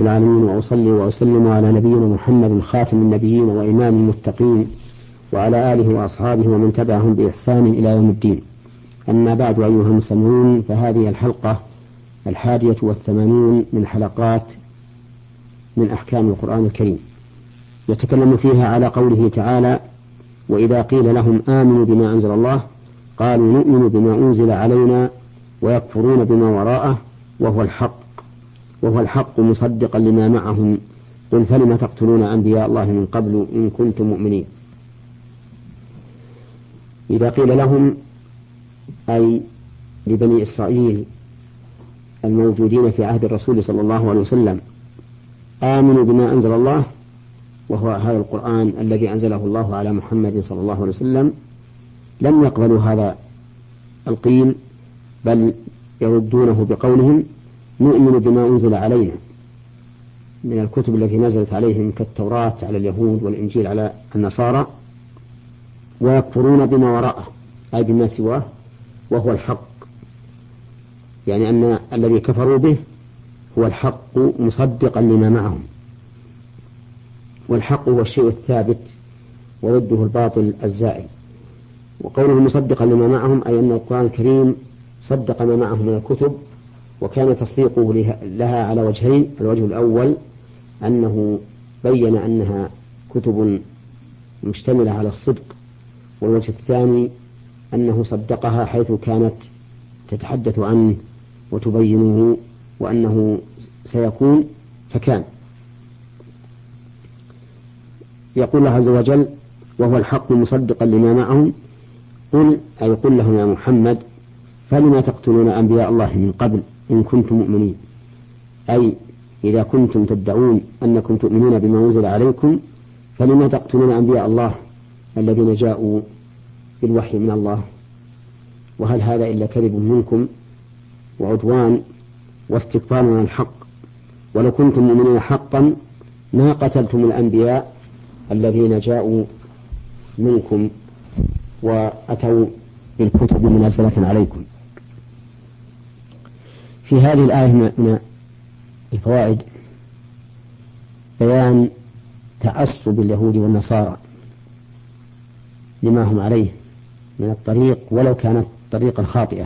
رب العالمين، وأصلي وأسلم على نبينا محمد خاتم النبيين وإمام المتقين وعلى آله وأصحابه ومن تبعهم بإحسان إلى يوم الدين. أما بعد، أيها المستمعون، فهذه الحلقة 81 من حلقات من أحكام القرآن الكريم، يتكلم فيها على قوله تعالى: وإذا قيل لهم آمنوا بما أنزل الله قالوا نؤمن بما أنزل علينا ويكفرون بما وراءه وهو الحق مصدقا لما معهم قل فلم تقتلون أنبياء الله من قبل إن كنتم مؤمنين. إذا قيل لهم أي لبني إسرائيل الموجودين في عهد الرسول صلى الله عليه وسلم آمنوا بما أنزل الله، وهو هذا القرآن الذي أنزله الله على محمد صلى الله عليه وسلم، لم يقبلوا هذا القيل، بل يردونه بقولهم نؤمن بما أنزل علينا من الكتب التي نزلت عليهم كالتوراة على اليهود والإنجيل على النصارى، ويكفرون بما وراءه أي بما سواه وهو الحق، يعني أن الذي كفروا به هو الحق مصدقا لما معهم، والحق هو الشيء الثابت وضده الباطل الزائل. وقوله مصدقا لما معهم أي أن القرآن الكريم صدق ما معهم من الكتب، وكان تصديقه لها على وجهين: الوجه الأول أنه بين أنها كتب مشتملة على الصدق، والوجه الثاني أنه صدقها حيث كانت تتحدث عنه وتبينه وأنه سيكون فكان. يقول الله عز وجل: وهو الحق مصدقا لما معهم قل لهم يا محمد فلما تقتلون أنبياء الله من قبل إن كنتم مؤمنين، أي إذا كنتم تدعون أنكم تؤمنون بما أنزل عليكم فلما تقتلون أنبياء الله الذين جاءوا بالوحي من الله؟ وهل هذا إلا كذب منكم وعدوان واستكبار عن الحق؟ ولو كنتم مؤمنين حقا ما قتلتم الأنبياء الذين جاءوا منكم وأتوا بالكتب المنزلة عليكم. في هذه الآية من الفوائد بيان تعصب اليهود والنصارى لما هم عليه من الطريق ولو كانت طريقا خاطئة،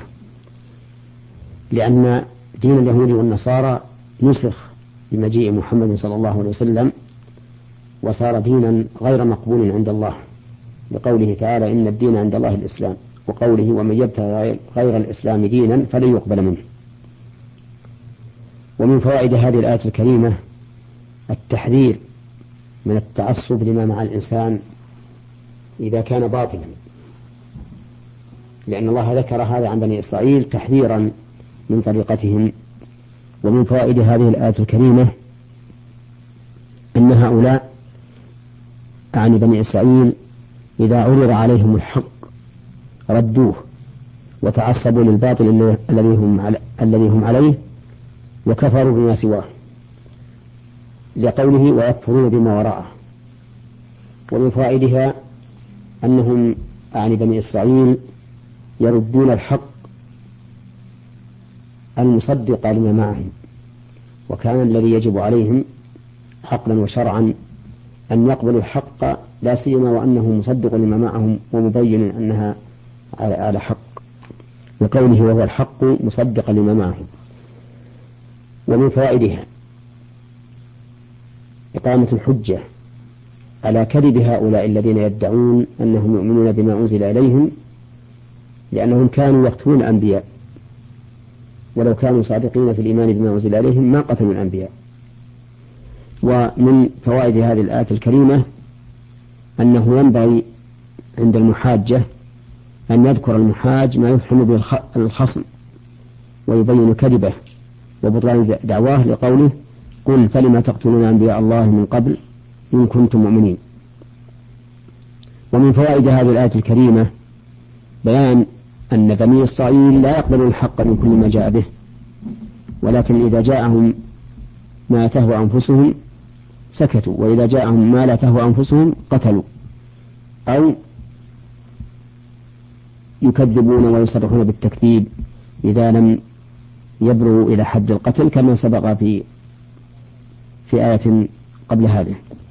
لأن دين اليهود والنصارى نسخ بمجيء محمد صلى الله عليه وسلم وصار دينا غير مقبول عند الله، لقوله تعالى: إن الدين عند الله الإسلام، وقوله: ومن يبتغي غير الإسلام دينا فلن يقبل منه. ومن فوائد هذه الآية الكريمة التحذير من التعصب لما مع الإنسان إذا كان باطلا، لأن الله ذكر هذا عن بني إسرائيل تحذيرا من طريقتهم. ومن فوائد هذه الآية الكريمة أن هؤلاء عن بني إسرائيل إذا عرض عليهم الحق ردوه وتعصبوا للباطل الذي هم عليه وكفروا بما سواه، لقوله ويكفرون بما وراءه. ومن فوائدها أنهم عن بني إسرائيل يردون الحق المصدق لما معهم، وكان الذي يجب عليهم عقلا وشرعا أن يقبلوا الحق، لا سيما وأنه مصدق لما معهم ومبين أنها على حق، وقوله وهو الحق مصدقا لما معهم. ومن فوائدها إقامة الحجة على كذب هؤلاء الذين يدعون أنهم يؤمنون بما أنزل إليهم، لأنهم كانوا يقتلون الأنبياء، ولو كانوا صادقين في الإيمان بما أنزل إليهم ما قتلوا الأنبياء. ومن فوائد هذه الآية الكريمة أنه ينبغي عند المحاجة أن يذكر المحاج ما يفهم به الخصم ويبين كذبه وبطلان دعواه، لقوله قل فلما تقتلون أنبياء الله من قبل إن كنتم مؤمنين. ومن فوائد هذه الآية الكريمة بيان أن بني إسرائيل لا يقبلون الحق من كل ما جاء به، ولكن إذا جاءهم ما تهوى أنفسهم سكتوا، وإذا جاءهم ما لا تهوى أنفسهم قتلوا أو يكذبون ويصرحون بالتكذيب إذا لم يبروا إلى حد القتل، كما سبق في في آية قبل هذه.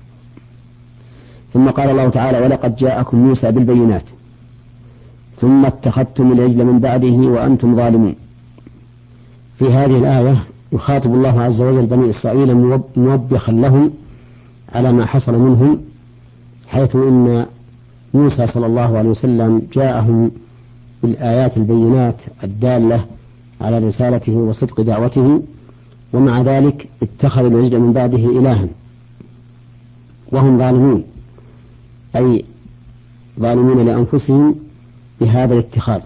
ثم قال الله تعالى: ولقد جاءكم موسى بالبينات ثم اتخذتم العجل من بعده وأنتم ظالمون. في هذه الآية يخاطب الله عز وجل بني إسرائيل موبخا لهم على ما حصل منهم، حيث إن موسى صلى الله عليه وسلم جاءهم بالآيات البينات الدالة على رسالته وصدق دعوته، ومع ذلك اتخذوا العجل من بعده إلها وهم ظالمون، أي ظالمون لأنفسهم بهذا الاتخاذ.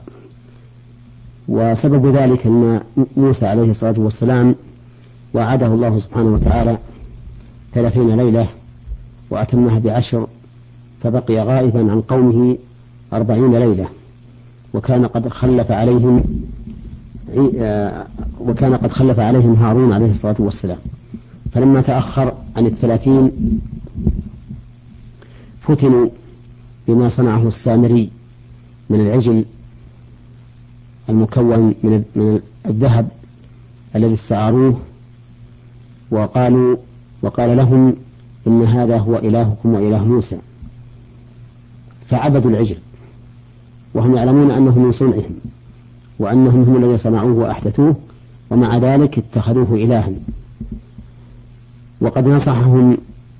وسبب ذلك أن موسى عليه الصلاة والسلام وعده الله سبحانه وتعالى 30 ليلة وأتمها ب10، فبقي غائبا عن قومه 40 ليلة، وكان قد خلف عليهم هارون عليه الصلاة والسلام. فلما تأخر عن 30 فتنوا بما صنعه السامري من العجل المكون من الذهب الذي استعاروه، وقال لهم إن هذا هو إلهكم وإله موسى، فعبدوا العجل وهم يعلمون أنه من صنعهم وأنهم هم الذين صنعوه وأحدثوه، ومع ذلك اتخذوه إلها. وقد نصحهم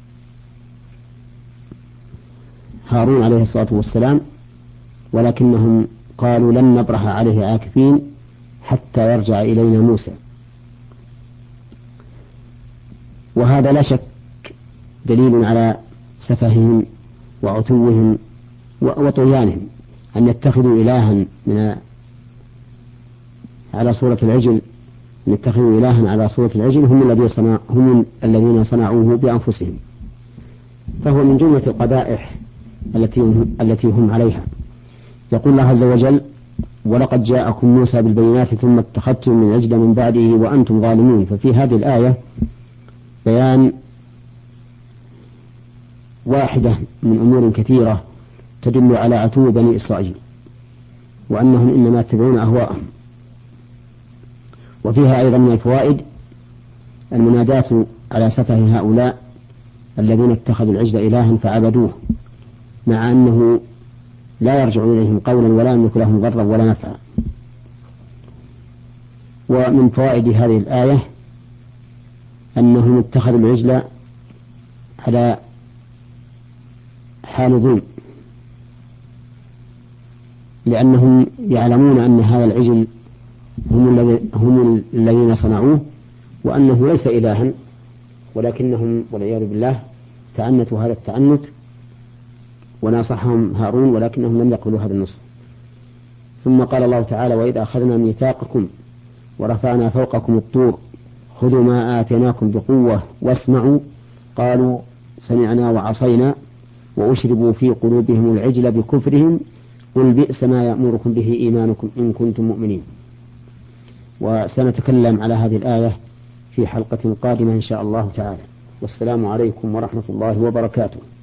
هارون عليه الصلاة والسلام، ولكنهم قالوا لن نبرح عليه عاكفين حتى يرجع إلينا موسى. وهذا لا شك دليل على سفههم وعتوهم وطغيانهم، أن يتخذوا إلها على صورة العجل، أن يتخذوا إلها على صورة العجل هم الذين صنعوه بأنفسهم. فهو من جملة القبائح التي هم عليها. يقول الله عز وجل: ولقد جاءكم موسى بالبينات ثم اتخذتم من عجل من بعده وأنتم ظالمون. ففي هذه الآية بيان واحدة من أمور كثيرة تدل على عتو بني إسرائيل، وأنهم إنما يتبعون أهواءهم. وفيها أيضا من الفوائد المناداة على سفه هؤلاء الذين اتخذوا العجل إلها فعبدوه، مع أنه لا يرجع إليهم قولا ولا يملك لهم ضرا ولا نفعا. ومن فوائد هذه الآية أنهم اتخذوا العجل على حال ظلم، لأنهم يعلمون أن هذا العجل هم الذين صنعوه، وأنه ليس إلها، ولكنهم والعياذ بالله تعنتوا هذا التعنت، وناصحهم هارون ولكنهم لم يقبلوا هذا النصح. ثم قال الله تعالى: وإذ أخذنا ميثاقكم ورفعنا فوقكم الطور خذوا ما آتيناكم بقوة واسمعوا قالوا سمعنا وعصينا وأشربوا في قلوبهم العجل بكفرهم قل بئس ما يأمركم به إيمانكم إن كنتم مؤمنين. وسنتكلم على هذه الآية في حلقة قادمة إن شاء الله تعالى. والسلام عليكم ورحمة الله وبركاته.